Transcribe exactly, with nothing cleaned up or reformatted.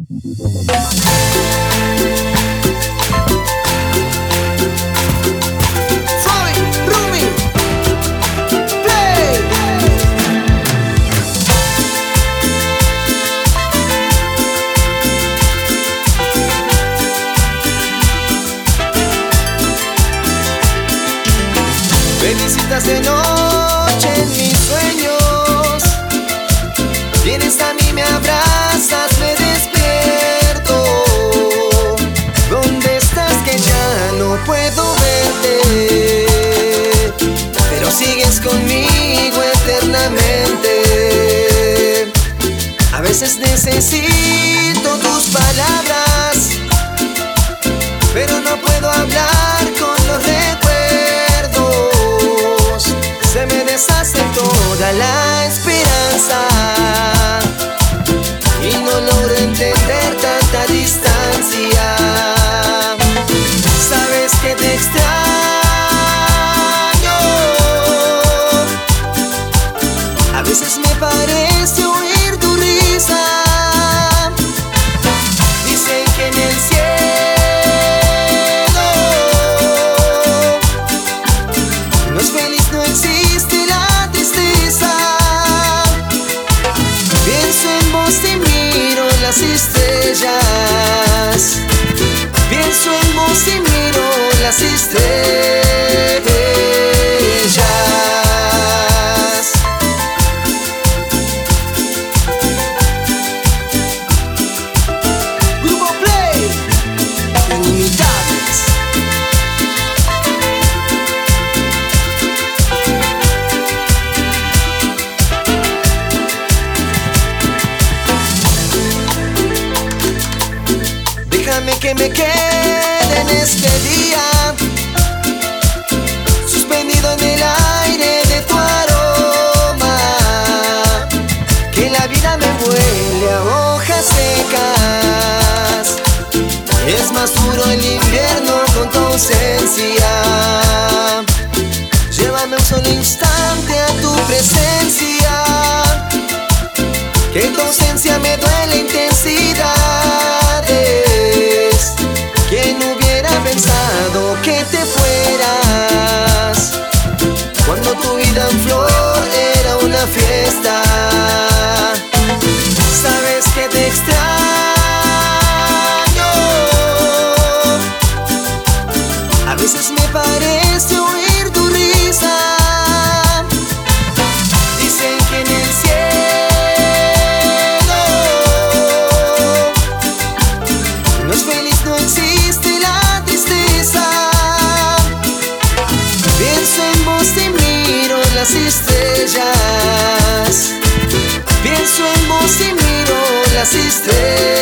Me visitas de noche en mis sueños, vienes a mí, me abrazas, me despierto. ¿Dónde estás que ya no puedo verte? Pero sigues conmigo eternamente. A veces necesito tus palabras, pero no puedo hablar con los recuerdos. Se me deshace toda la esperanza y no logro entender tanta distancia. Sabes que te extraño. A veces me parece oír tu risa. Dicen que en el cielo no es feliz, no existe la tristeza. Pienso en vos y miro las estrellas. Pienso en vos y miro las estrellas. Grupo Play, Inimitables. Déjame que me quede en este día, suspendido en el aire de tu aroma. Que la vida me huele a hojas secas. Es más duro el invierno con tu ausencia. Llévame un solo instante a tu presencia. Que en tu ausencia me duele intensidades. ¿Quién hubiera pensado que te fueras cuando tu vida en flor era una fiesta? Sabes que te extraño. A veces me parece oír tu risa. Dicen que en el cielo no es feliz, no existe la tristeza. Pienso en vos y miro las estrellas. Pienso en vos y miro las estrellas.